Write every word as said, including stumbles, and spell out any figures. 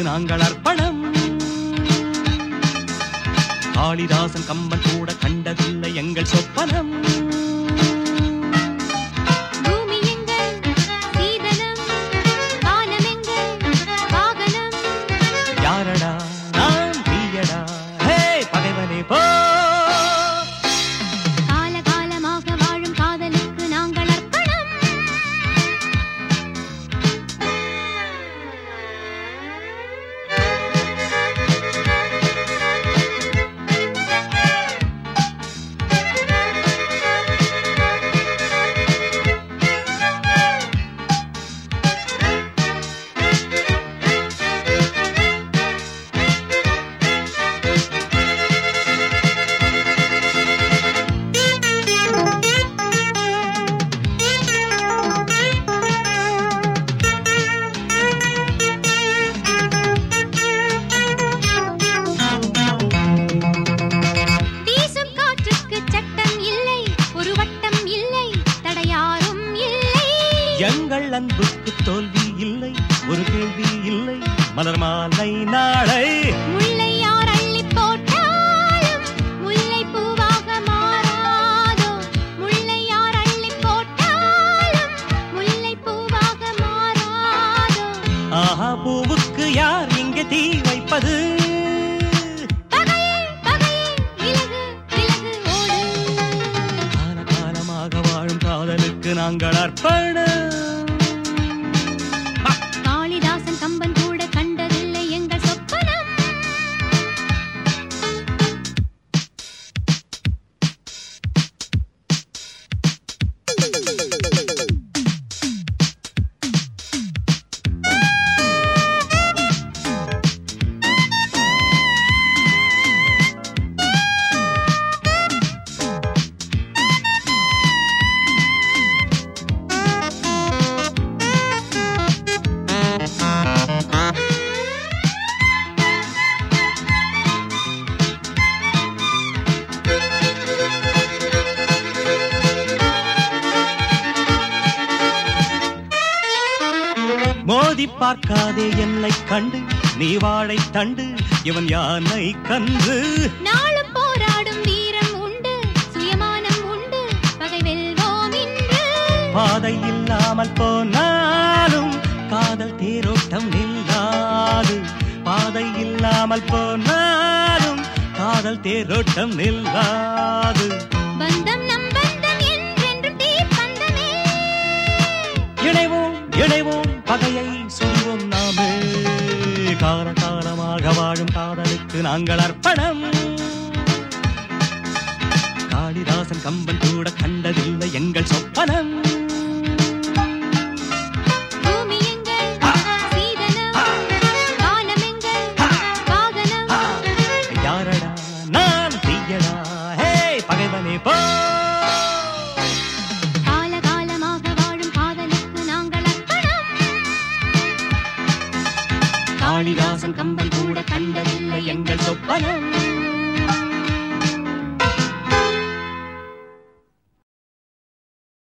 நாங்கள் அர்ப்பணம். காளிதாசன் கம்பன் கூட கண்டதில்லை எங்கள் சொப்பனம். யாரடா நான் தீயடா ஹே பகைவனே போ. காலகாலமாக வாழும் காதலுக்கு நாங்கள் அர்ப்பணம். எங்கள் அன்புக்கு தோல்வி இல்லை, ஒரு கேள்வி இல்லை, மலர் மாலை நாளை. முல்லை யார் அள்ளி போட்டாலும் முல்லை பூவாக மாறாதோ. முல்லை யார் அள்ளி போட்டாலும் முல்லை பூவாக மாறாதோ. ஆஹா பூவுக்கு யார் இங்கே தீ வைப்பது? பகையே பகையே விலகு விலகு ஓடு. காலகாலமாக வாழும் காதலுக்கு நாங்கள் அர்ப்பணம். காளிதாசன் கம்பன் கூட கண்டதில்லை எங்கள் சொப்பனம். மோதி பார்க்காதே என்னை கண்டு, நீ வாழை தண்டு, இவன் யானை கன்று. நாளும் போராடும் வீரம் உண்டு, சுயமானம் உண்டு, பகை வெல்வோம் இன்று. பாதை இல்லாமல் போனாலும் காதல் தேரோட்டம் நில்லாது. பாதை இல்லாமல் போனாலும் காதல் தேரோட்டம் நில்லாது. பந்தம் நம் பந்தம் என்றென்றும் தீப்பந்தமே. இணைவோம் இணைவோம் பகையை சொல்வோம் நாமே. கால காலமாக வாழும் காதலுக்கு நாங்கள் அர்ப்பணம். காளிதாசன் கம்பன் கூட கண்டதில்லை எங்கள் சொப்பனம். பூமி எங்கள் சீதனம், வானம் எங்கள் வாகனம். யாரடா நான் தீயடா ஹே பகைவனே போ. காலகாலமாக வாழும் காதலுக்கு நாங்கள் அர்ப்பணம். காளிதாசன் கம்பன் கூட கண்டதில்லை எங்கள் சொப்பனம்.